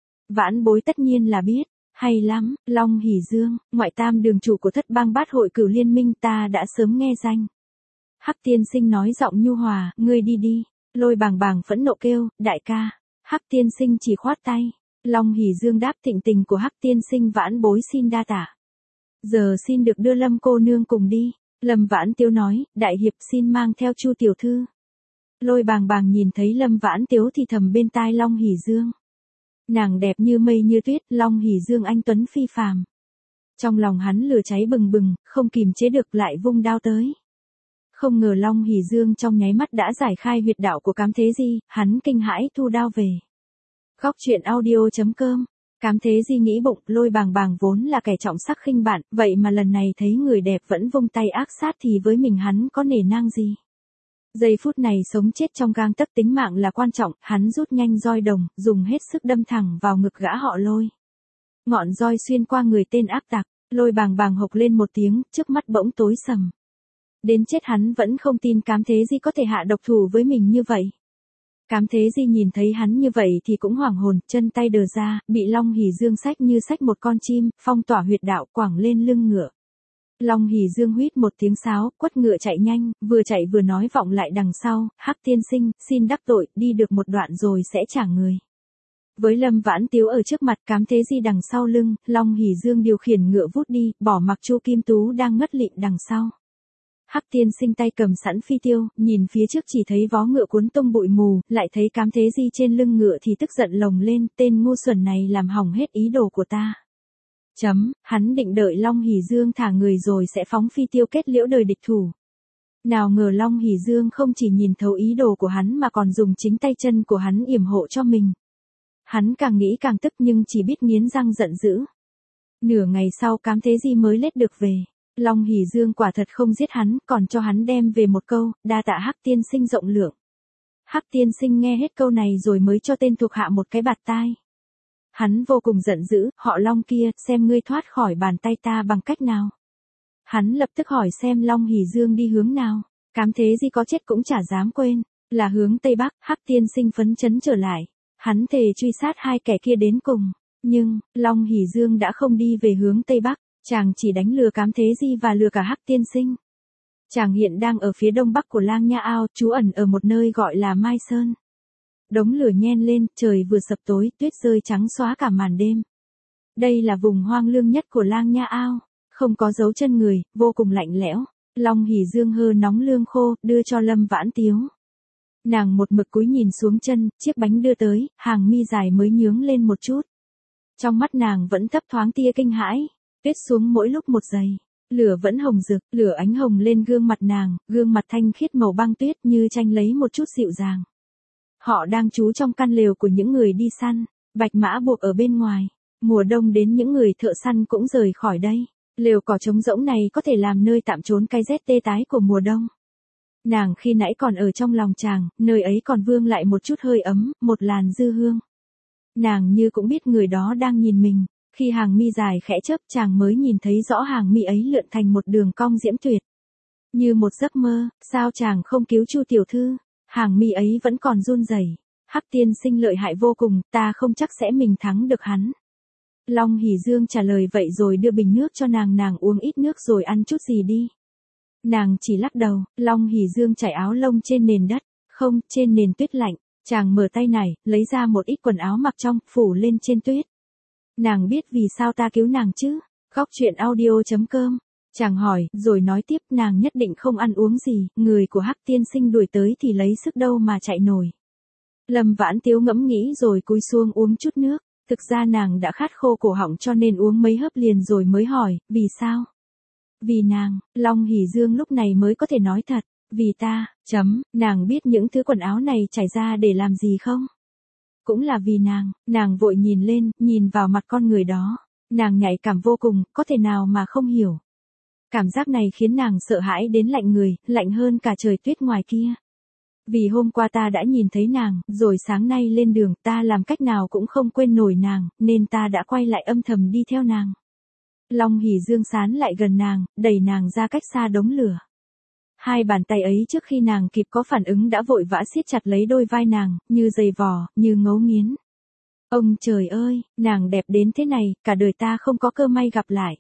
Vãn bối tất nhiên là biết. Hay lắm, Long Hỉ Dương, ngoại tam đường chủ của Thất Bang Bát Hội Cửu Liên Minh, ta đã sớm nghe danh. Hắc Tiên Sinh nói giọng nhu hòa, ngươi đi đi. Lôi Bàng Bàng phẫn nộ kêu, đại ca. Hắc Tiên Sinh chỉ khoát tay. Long Hỉ Dương đáp, thịnh tình của Hắc Tiên Sinh vãn bối xin đa tạ. Giờ xin được đưa Lâm cô nương cùng đi. Lâm Vãn Tiếu nói, đại hiệp xin mang theo Chu tiểu thư. Lôi Bàng Bàng nhìn thấy Lâm Vãn Tiếu thì thầm bên tai Long Hỉ Dương. Nàng đẹp như mây như tuyết, Long Hỉ Dương anh tuấn phi phàm. Trong lòng hắn lửa cháy bừng bừng, không kìm chế được lại vung đao tới. Không ngờ Long Hỉ Dương trong nháy mắt đã giải khai huyệt đạo của Cám Thế Di, hắn kinh hãi thu đao về. Góc truyện audio.com. Cám Thế Di nghĩ bụng, Lôi Bàng Bàng vốn là kẻ trọng sắc khinh bạn, vậy mà lần này thấy người đẹp vẫn vung tay ác sát thì với mình hắn có nể nang gì. Giây phút này sống chết trong gang tấc tính mạng là quan trọng, hắn rút nhanh roi đồng, dùng hết sức đâm thẳng vào ngực gã họ Lôi. Ngọn roi xuyên qua người tên ác tặc, Lôi Bàng Bàng hộc lên một tiếng, trước mắt bỗng tối sầm. Đến chết hắn vẫn không tin Cám Thế Di có thể hạ độc thủ với mình như vậy. Cám Thế Di nhìn thấy hắn như vậy thì cũng hoảng hồn, chân tay đờ ra, bị Long Hỉ Dương xách như xách một con chim, phong tỏa huyệt đạo quẳng lên lưng ngựa. Long Hỉ Dương huýt một tiếng sáo, quất ngựa chạy nhanh, vừa chạy vừa nói vọng lại đằng sau, Hắc Tiên Sinh, xin đắc tội, đi được một đoạn rồi sẽ trả người. Với Lâm Vãn Tiếu ở trước mặt, Cám Thế Di đằng sau lưng, Long Hỉ Dương điều khiển ngựa vút đi, bỏ mặc Chu Kim Tú đang ngất lịm đằng sau. Hắc Tiên Sinh tay cầm sẵn phi tiêu, nhìn phía trước chỉ thấy vó ngựa cuốn tung bụi mù, lại thấy Cám Thế Di trên lưng ngựa thì tức giận lồng lên, tên ngu xuẩn này làm hỏng hết ý đồ của ta. Hắn định đợi Long Hỉ Dương thả người rồi sẽ phóng phi tiêu kết liễu đời địch thủ. Nào ngờ Long Hỉ Dương không chỉ nhìn thấu ý đồ của hắn mà còn dùng chính tay chân của hắn yểm hộ cho mình. Hắn càng nghĩ càng tức nhưng chỉ biết nghiến răng giận dữ. Nửa ngày sau Cám Thế Di mới lết được về. Long Hỉ Dương quả thật không giết hắn, còn cho hắn đem về một câu, đa tạ Hắc Tiên Sinh rộng lượng. Hắc Tiên Sinh nghe hết câu này rồi mới cho tên thuộc hạ một cái bạt tai. Hắn vô cùng giận dữ, họ Long kia, xem ngươi thoát khỏi bàn tay ta bằng cách nào. Hắn lập tức hỏi xem Long Hỉ Dương đi hướng nào. Cám Thế Di có chết cũng chả dám quên, là hướng Tây Bắc. Hắc Tiên Sinh phấn chấn trở lại. Hắn thề truy sát hai kẻ kia đến cùng. Nhưng, Long Hỷ Dương đã không đi về hướng Tây Bắc, chàng chỉ đánh lừa Cám Thế Di và lừa cả Hắc Tiên Sinh. Chàng hiện đang ở phía đông bắc của Lang Nha Ao, trú ẩn ở một nơi gọi là Mai Sơn. Đống lửa nhen lên, trời vừa sập tối, tuyết rơi trắng xóa cả màn đêm. Đây là vùng hoang lương nhất của Lang Nha Ao, không có dấu chân người, vô cùng lạnh lẽo. Long Hỷ Dương hơ nóng lương khô, đưa cho Lâm Vãn Tiếu. Nàng một mực cúi nhìn xuống chân, chiếc bánh đưa tới, hàng mi dài mới nhướng lên một chút. Trong mắt nàng vẫn thấp thoáng tia kinh hãi, tuyết xuống mỗi lúc một giây. Lửa vẫn hồng rực, lửa ánh hồng lên gương mặt nàng, gương mặt thanh khiết màu băng tuyết như tranh lấy một chút dịu dàng. Họ đang trú trong căn lều của những người đi săn, bạch mã buộc ở bên ngoài. Mùa đông đến những người thợ săn cũng rời khỏi đây. Lều cỏ trống rỗng này có thể làm nơi tạm trốn cái rét tê tái của mùa đông. Nàng khi nãy còn ở trong lòng chàng, nơi ấy còn vương lại một chút hơi ấm, một làn dư hương. Nàng như cũng biết người đó đang nhìn mình. Khi hàng mi dài khẽ chớp, chàng mới nhìn thấy rõ hàng mi ấy lượn thành một đường cong diễm tuyệt. Như một giấc mơ, sao chàng không cứu Chu tiểu thư? Hàng mi ấy vẫn còn run rẩy. Hắc Tiên Sinh lợi hại vô cùng, ta không chắc sẽ mình thắng được hắn. Long Hỷ Dương trả lời vậy rồi đưa bình nước cho nàng uống ít nước rồi ăn chút gì đi. Nàng chỉ lắc đầu, Long Hỷ Dương trải áo lông trên nền đất, không, trên nền tuyết lạnh. Chàng mở tay nải, lấy ra một ít quần áo mặc trong, phủ lên trên tuyết. Nàng biết vì sao ta cứu nàng chứ? Góc truyện audio.com. Chàng hỏi, rồi nói tiếp, nàng nhất định không ăn uống gì, người của Hắc Tiên Sinh đuổi tới thì lấy sức đâu mà chạy nổi. Lâm Vãn Tiếu ngẫm nghĩ rồi cúi xuống uống chút nước, thực ra nàng đã khát khô cổ họng cho nên uống mấy hớp liền rồi mới hỏi, vì sao? Vì nàng, Long Hỷ Dương lúc này mới có thể nói thật, vì ta, nàng biết những thứ quần áo này trải ra để làm gì không? Cũng là vì nàng vội nhìn lên, nhìn vào mặt con người đó. Nàng nhạy cảm vô cùng, có thể nào mà không hiểu. Cảm giác này khiến nàng sợ hãi đến lạnh người, lạnh hơn cả trời tuyết ngoài kia. Vì hôm qua ta đã nhìn thấy nàng, rồi sáng nay lên đường ta làm cách nào cũng không quên nổi nàng, nên ta đã quay lại âm thầm đi theo nàng. Long Hỷ Dương sán lại gần nàng, đẩy nàng ra cách xa đống lửa. Hai bàn tay ấy trước khi nàng kịp có phản ứng đã vội vã siết chặt lấy đôi vai nàng, như giày vò, như ngấu nghiến. Ông trời ơi, nàng đẹp đến thế này, cả đời ta không có cơ may gặp lại.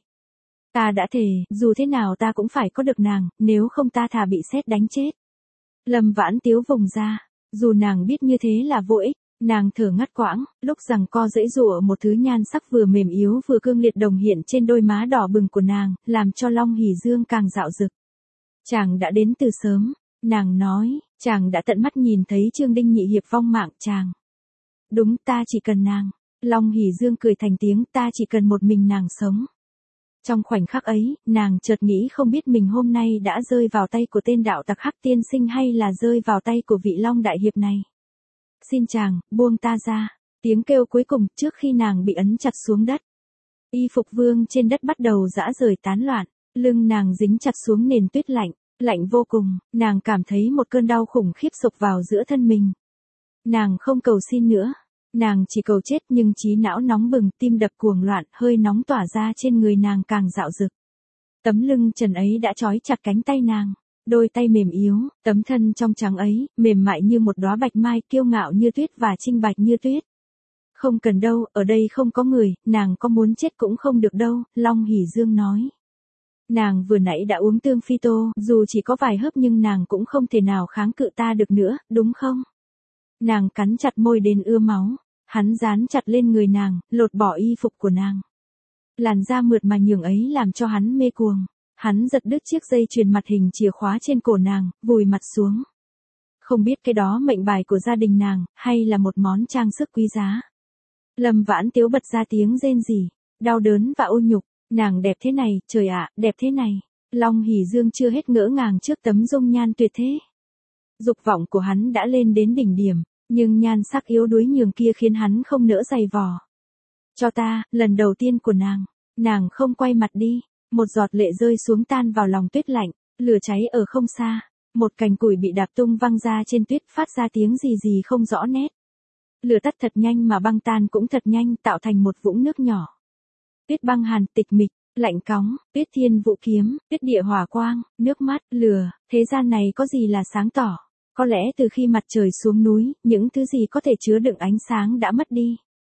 Ta đã thề, dù thế nào ta cũng phải có được nàng, nếu không ta thà bị sét đánh chết. Lâm Vãn Tiếu vùng ra, dù nàng biết như thế là vô ích, nàng thở ngắt quãng, lúc giằng co dãy dụa một thứ nhan sắc vừa mềm yếu vừa cương liệt đồng hiện trên đôi má đỏ bừng của nàng, làm cho Long Hỷ Dương càng dạo dực. Chàng đã đến từ sớm, nàng nói, chàng đã tận mắt nhìn thấy Trương Đinh Nhị hiệp vong mạng chàng. Đúng, ta chỉ cần nàng. Long Hỷ Dương cười thành tiếng, ta chỉ cần một mình nàng sống. Trong khoảnh khắc ấy, nàng chợt nghĩ không biết mình hôm nay đã rơi vào tay của tên đạo tặc Hắc Tiên Sinh hay là rơi vào tay của vị Long đại hiệp này. Xin chàng, buông ta ra. Tiếng kêu cuối cùng trước khi nàng bị ấn chặt xuống đất. Y phục vương trên đất bắt đầu rã rời tán loạn, lưng nàng dính chặt xuống nền tuyết lạnh, lạnh vô cùng, nàng cảm thấy một cơn đau khủng khiếp sộc vào giữa thân mình. Nàng không cầu xin nữa, nàng chỉ cầu chết nhưng trí não nóng bừng, tim đập cuồng loạn, hơi nóng tỏa ra trên người nàng càng dạo dực. Tấm lưng trần ấy đã trói chặt cánh tay nàng, đôi tay mềm yếu, tấm thân trong trắng ấy, mềm mại như một đóa bạch mai, kiêu ngạo như tuyết và trinh bạch như tuyết. Không cần đâu, ở đây không có người, nàng có muốn chết cũng không được đâu, Long Hỷ Dương nói. Nàng vừa nãy đã uống tương phi tô, dù chỉ có vài hớp nhưng nàng cũng không thể nào kháng cự ta được nữa, đúng không? Nàng cắn chặt môi đến ưa máu, hắn dán chặt lên người nàng, lột bỏ y phục của nàng. Làn da mượt mà nhường ấy làm cho hắn mê cuồng, hắn giật đứt chiếc dây chuyền mặt hình chìa khóa trên cổ nàng, vùi mặt xuống. Không biết cái đó mệnh bài của gia đình nàng, hay là một món trang sức quý giá. Lâm Vãn Tiếu bật ra tiếng rên rỉ, đau đớn và ô nhục. Nàng đẹp thế này, trời ạ, đẹp thế này. Long Hỷ Dương chưa hết ngỡ ngàng trước tấm dung nhan tuyệt thế. Dục vọng của hắn đã lên đến đỉnh điểm, nhưng nhan sắc yếu đuối nhường kia khiến hắn không nỡ giày vò. Cho ta, lần đầu tiên của nàng không quay mặt đi, một giọt lệ rơi xuống tan vào lòng tuyết lạnh, lửa cháy ở không xa, một cành củi bị đạp tung văng ra trên tuyết phát ra tiếng gì gì không rõ nét. Lửa tắt thật nhanh mà băng tan cũng thật nhanh tạo thành một vũng nước nhỏ. Tuyết băng hàn, tịch mịch, lạnh cóng, tuyết thiên vũ kiếm, tuyết địa hỏa quang, nước mắt, lửa, thế gian này có gì là sáng tỏ. Có lẽ từ khi mặt trời xuống núi, những thứ gì có thể chứa đựng ánh sáng đã mất đi.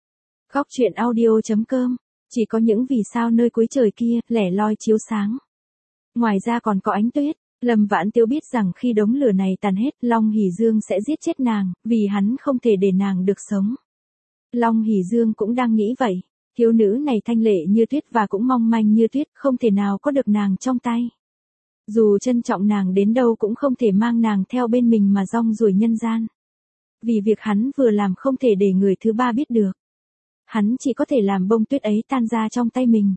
Góc truyện audio.com, chỉ có những vì sao nơi cuối trời kia, lẻ loi chiếu sáng. Ngoài ra còn có Ánh Tuyết, Lâm Vãn Tiêu biết rằng khi đống lửa này tàn hết, Long Hỷ Dương sẽ giết chết nàng, vì hắn không thể để nàng được sống. Long Hỷ Dương cũng đang nghĩ vậy, thiếu nữ này thanh lệ như tuyết và cũng mong manh như tuyết, không thể nào có được nàng trong tay. Dù trân trọng nàng đến đâu cũng không thể mang nàng theo bên mình mà rong ruổi nhân gian. Vì việc hắn vừa làm không thể để người thứ ba biết được. Hắn chỉ có thể làm bông tuyết ấy tan ra trong tay mình.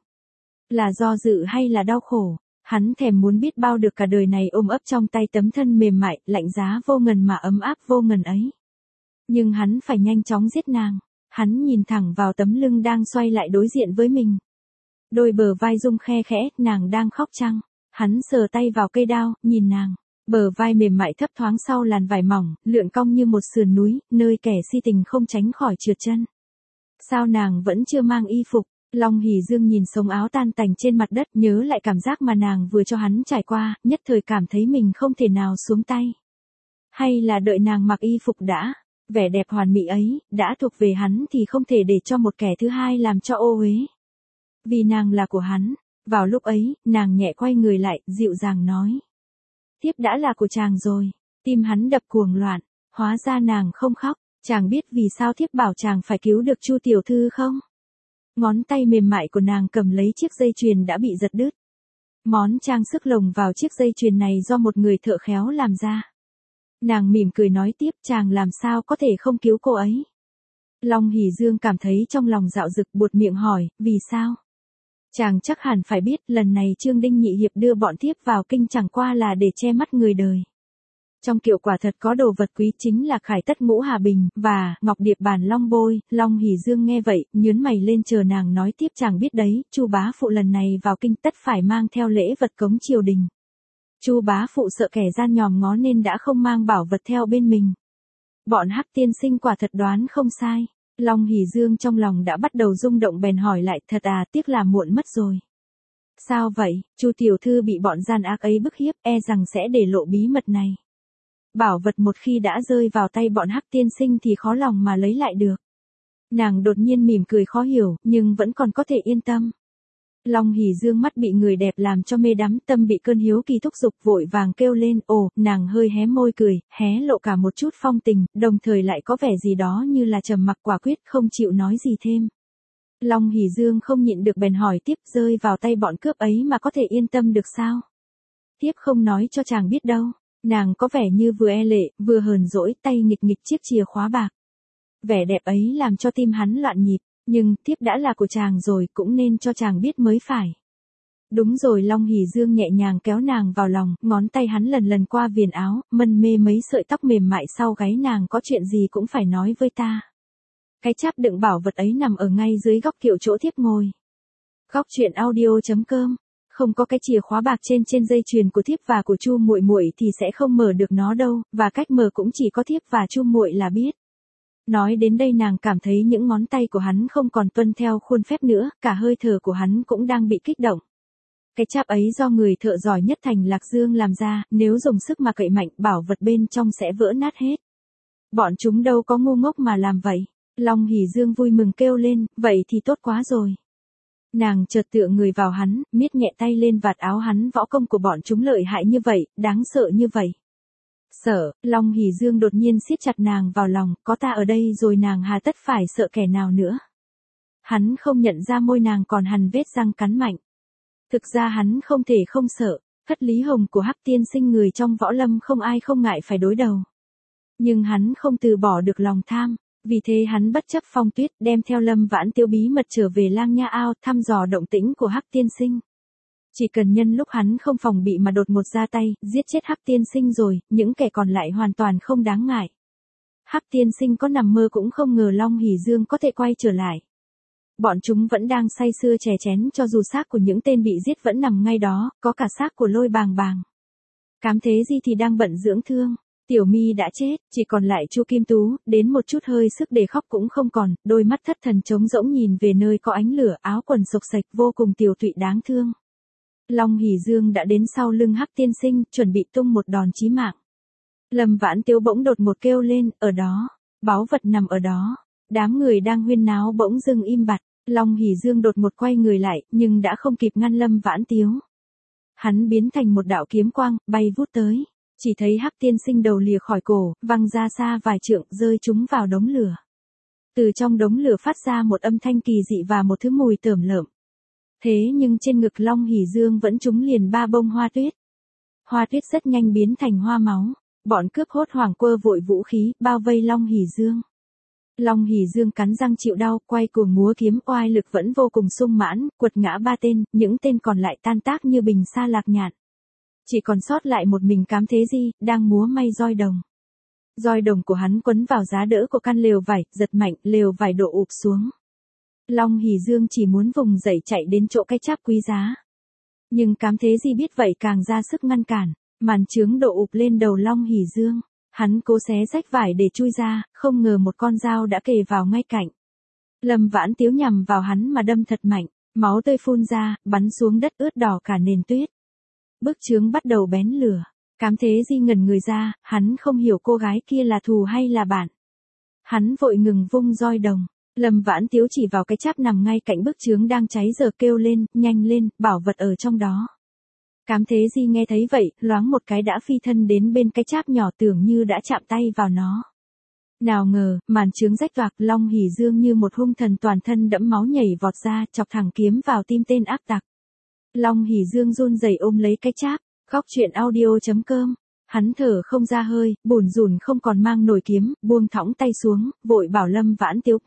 Là do dự hay là đau khổ, hắn thèm muốn biết bao được cả đời này ôm ấp trong tay tấm thân mềm mại, lạnh giá vô ngần mà ấm áp vô ngần ấy. Nhưng hắn phải nhanh chóng giết nàng. Hắn nhìn thẳng vào tấm lưng đang xoay lại đối diện với mình. Đôi bờ vai rung khe khẽ, nàng đang khóc chăng? Hắn sờ tay vào cây đao, nhìn nàng. Bờ vai mềm mại thấp thoáng sau làn vải mỏng, lượn cong như một sườn núi, nơi kẻ si tình không tránh khỏi trượt chân. Sao nàng vẫn chưa mang y phục? Long Hỷ Dương nhìn sống áo tan tành trên mặt đất, nhớ lại cảm giác mà nàng vừa cho hắn trải qua, nhất thời cảm thấy mình không thể nào xuống tay. Hay là đợi nàng mặc y phục đã? Vẻ đẹp hoàn mỹ ấy, đã thuộc về hắn thì không thể để cho một kẻ thứ hai làm cho ô uế. Vì nàng là của hắn. Vào lúc ấy, nàng nhẹ quay người lại, dịu dàng nói. Thiếp đã là của chàng rồi. Tim hắn đập cuồng loạn. Hóa ra nàng không khóc. Chàng biết vì sao thiếp bảo chàng phải cứu được Chu tiểu thư không? Ngón tay mềm mại của nàng cầm lấy chiếc dây chuyền đã bị giật đứt. Món trang sức lồng vào chiếc dây chuyền này do một người thợ khéo làm ra. Nàng mỉm cười nói tiếp, chàng làm sao có thể không cứu cô ấy. Long Hỷ Dương cảm thấy trong lòng dạo dực, buột miệng hỏi, vì sao? Chàng chắc hẳn phải biết, lần này Trương Đinh Nhị Hiệp đưa bọn thiếp vào kinh chẳng qua là để che mắt người đời. Trong kiệu quả thật có đồ vật quý, chính là khải tất ngũ hà bình, và ngọc điệp bản long bôi. Long Hỷ Dương nghe vậy, nhớn mày lên chờ nàng nói tiếp. Chàng biết đấy, Chu bá phụ lần này vào kinh tất phải mang theo lễ vật cống triều đình. Chu bá phụ sợ kẻ gian nhòm ngó nên đã không mang bảo vật theo bên mình. Bọn Hắc tiên sinh quả thật đoán không sai. Long Hỷ Dương trong lòng đã bắt đầu rung động bèn hỏi lại, thật à, tiếc là muộn mất rồi. Sao vậy? Chu tiểu thư bị bọn gian ác ấy bức hiếp, e rằng sẽ để lộ bí mật này. Bảo vật một khi đã rơi vào tay bọn Hắc tiên sinh thì khó lòng mà lấy lại được. Nàng đột nhiên mỉm cười khó hiểu, nhưng vẫn còn có thể yên tâm. Long Hỷ Dương mắt bị người đẹp làm cho mê đắm, tâm bị cơn hiếu kỳ thúc giục, vội vàng kêu lên. Ồ, nàng hơi hé môi cười, hé lộ cả một chút phong tình, đồng thời lại có vẻ gì đó như là trầm mặc quả quyết, không chịu nói gì thêm. Long Hỷ Dương không nhịn được bèn hỏi tiếp, rơi vào tay bọn cướp ấy mà có thể yên tâm được sao? Tiếp không nói cho chàng biết đâu. Nàng có vẻ như vừa e lệ, vừa hờn dỗi, tay nghịch nghịch chiếc chìa khóa bạc. Vẻ đẹp ấy làm cho tim hắn loạn nhịp. Nhưng, thiếp đã là của chàng rồi, cũng nên cho chàng biết mới phải. Đúng rồi. Long Hỷ Dương nhẹ nhàng kéo nàng vào lòng, ngón tay hắn lần lần qua viền áo, mân mê mấy sợi tóc mềm mại sau gáy nàng, có chuyện gì cũng phải nói với ta. Cái cháp đựng bảo vật ấy nằm ở ngay dưới góc kiệu chỗ thiếp ngồi. Góc truyện audio.com, không có cái chìa khóa bạc trên dây chuyền của thiếp và của Chu muội muội thì sẽ không mở được nó đâu, và cách mở cũng chỉ có thiếp và Chu muội là biết. Nói đến đây nàng cảm thấy những ngón tay của hắn không còn tuân theo khuôn phép nữa, cả hơi thở của hắn cũng đang bị kích động. Cái cháp ấy do người thợ giỏi nhất thành Lạc Dương làm ra, nếu dùng sức mà cậy mạnh, bảo vật bên trong sẽ vỡ nát hết. Bọn chúng đâu có ngu ngốc mà làm vậy. Long Hỷ Dương vui mừng kêu lên, vậy thì tốt quá rồi. Nàng chợt tựa người vào hắn, miết nhẹ tay lên vạt áo hắn, võ công của bọn chúng lợi hại như vậy, đáng sợ như vậy. Sợ, Long Hỷ Dương đột nhiên siết chặt nàng vào lòng, có ta ở đây rồi nàng hà tất phải sợ kẻ nào nữa. Hắn không nhận ra môi nàng còn hằn vết răng cắn mạnh. Thực ra hắn không thể không sợ, Hất Lý Hồng của Hắc tiên sinh người trong võ lâm không ai không ngại phải đối đầu. Nhưng hắn không từ bỏ được lòng tham, vì thế hắn bất chấp phong tuyết đem theo Lâm Vãn Tiêu bí mật trở về Lang Nha Ao thăm dò động tĩnh của Hắc tiên sinh. Chỉ cần nhân lúc hắn không phòng bị mà đột ngột ra tay, giết chết Hắc tiên sinh rồi, những kẻ còn lại hoàn toàn không đáng ngại. Hắc tiên sinh có nằm mơ cũng không ngờ Long Hỷ Dương có thể quay trở lại. Bọn chúng vẫn đang say sưa chè chén, cho dù xác của những tên bị giết vẫn nằm ngay đó, có cả xác của Lôi Bàng Bàng. Cám Thế Di thì đang bận dưỡng thương. Tiểu Mi đã chết, chỉ còn lại Chu Kim Tú, đến một chút hơi sức để khóc cũng không còn, đôi mắt thất thần trống rỗng nhìn về nơi có ánh lửa, áo quần xộc xệch vô cùng tiều tụy đáng thương. Long Hỷ Dương đã đến sau lưng Hắc tiên sinh, chuẩn bị tung một đòn chí mạng. Lâm Vãn Tiêu bỗng đột ngột kêu lên, ở đó, báu vật nằm ở đó. đám người đang huyên náo bỗng dưng im bặt, Long Hỷ Dương đột ngột quay người lại, nhưng đã không kịp ngăn Lâm Vãn Tiếu. Hắn biến thành một đạo kiếm quang, bay vút tới, chỉ thấy Hắc tiên sinh đầu lìa khỏi cổ, văng ra xa vài trượng, rơi chúng vào đống lửa. Từ trong đống lửa phát ra một âm thanh kỳ dị và một thứ mùi tởm lợm. Thế nhưng trên ngực Long Hỷ Dương vẫn trúng liền 3 bông hoa tuyết. Hoa tuyết rất nhanh biến thành hoa máu, bọn cướp hốt hoảng quơ vội vũ khí, bao vây Long Hỷ Dương. Long Hỷ Dương cắn răng chịu đau, quay cuồng múa kiếm, oai lực vẫn vô cùng sung mãn, quật ngã 3 tên, những tên còn lại tan tác như bình sa lạc nhạn. Chỉ còn sót lại một mình Cám Thế Di, đang múa may roi đồng. Roi đồng của hắn quấn vào giá đỡ của căn lều vải, giật mạnh, lều vải đổ ụp xuống. Long Hỷ Dương chỉ muốn vùng dậy chạy đến chỗ cái cháp quý giá. Nhưng Cám Thế Di biết vậy càng ra sức ngăn cản, màn chướng đổ ụp lên đầu Long Hỷ Dương. Hắn cố xé rách vải để chui ra, không ngờ một con dao đã kề vào ngay cạnh. Lâm Vãn Tiếu nhằm vào hắn mà đâm thật mạnh, máu tươi phun ra, bắn xuống đất ướt đỏ cả nền tuyết. Bức chướng bắt đầu bén lửa. Cám Thế Di ngẩn người ra, hắn không hiểu cô gái kia là thù hay là bạn. Hắn vội ngừng vung roi đồng. Lâm Vãn Tiếu chỉ vào cái cháp nằm ngay cạnh bức chướng đang cháy giờ kêu lên, nhanh lên, bảo vật ở trong đó. Cám Thế Di nghe thấy vậy, loáng một cái đã phi thân đến bên cái cháp nhỏ, tưởng như đã chạm tay vào nó. Nào ngờ, màn chướng rách toạc, Long Hỷ Dương như một hung thần toàn thân đẫm máu nhảy vọt ra, chọc thẳng kiếm vào tim tên ác tặc. Long Hỷ Dương run rẩy ôm lấy cái cháp. Góc truyện audio.com. Hắn thở không ra hơi, bủn rủn không còn mang nổi kiếm, buông thõng tay xuống, vội bảo Lâm Vãn Tiếu,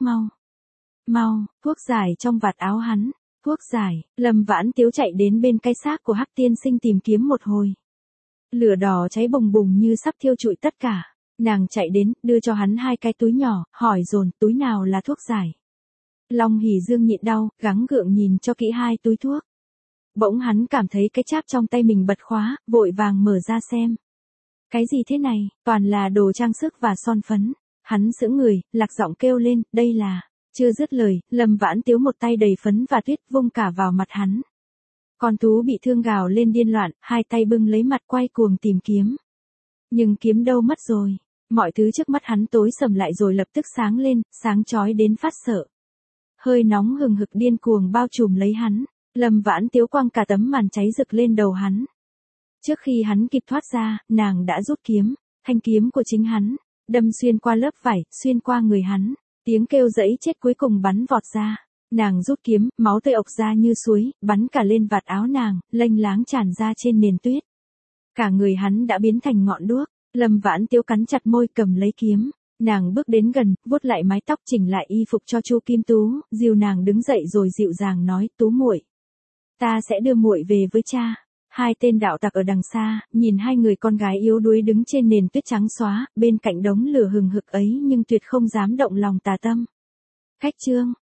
mau, thuốc giải trong vạt áo hắn. Thuốc giải. Lâm Vãn Tiếu chạy đến bên cái xác của Hắc tiên sinh tìm kiếm một hồi. Lửa đỏ cháy bùng bùng như sắp thiêu trụi tất cả. Nàng chạy đến, đưa cho hắn 2 cái túi nhỏ, hỏi dồn, túi nào là thuốc giải. Long Hỷ Dương nhịn đau, gắng gượng nhìn cho kỹ 2 túi thuốc. Bỗng hắn cảm thấy cái cháp trong tay mình bật khóa, vội vàng mở ra xem. Cái gì thế này, toàn là đồ trang sức và son phấn. Hắn sững người, lạc giọng kêu lên, đây là... Chưa dứt lời, Lâm Vãn Tiếu một tay đầy phấn và tuyết vung cả vào mặt hắn. Con thú bị thương gào lên điên loạn, 2 tay bưng lấy mặt quay cuồng tìm kiếm. Nhưng kiếm đâu mất rồi, mọi thứ trước mắt hắn tối sầm lại rồi lập tức sáng lên, sáng chói đến phát sợ. Hơi nóng hừng hực điên cuồng bao trùm lấy hắn, Lâm Vãn Tiếu quăng cả tấm màn cháy rực lên đầu hắn. Trước khi hắn kịp thoát ra, nàng đã rút kiếm, thanh kiếm của chính hắn, đâm xuyên qua lớp vải, xuyên qua người hắn. Tiếng kêu dẫy chết cuối cùng bắn vọt ra. Nàng rút kiếm, máu tươi ộc ra như suối, bắn cả lên vạt áo nàng, lênh láng tràn ra trên nền tuyết. Cả người hắn đã biến thành ngọn đuốc. Lâm Vãn Tiếu cắn chặt môi cầm lấy kiếm. Nàng bước đến gần, vuốt lại mái tóc, chỉnh lại y phục cho Chu Kim Tú, dìu nàng đứng dậy rồi dịu dàng nói, Tú muội, ta sẽ đưa muội về với cha. 2 tên đạo tặc ở đằng xa, nhìn 2 người con gái yếu đuối đứng trên nền tuyết trắng xóa, bên cạnh đống lửa hừng hực ấy nhưng tuyệt không dám động lòng tà tâm. Khách chương.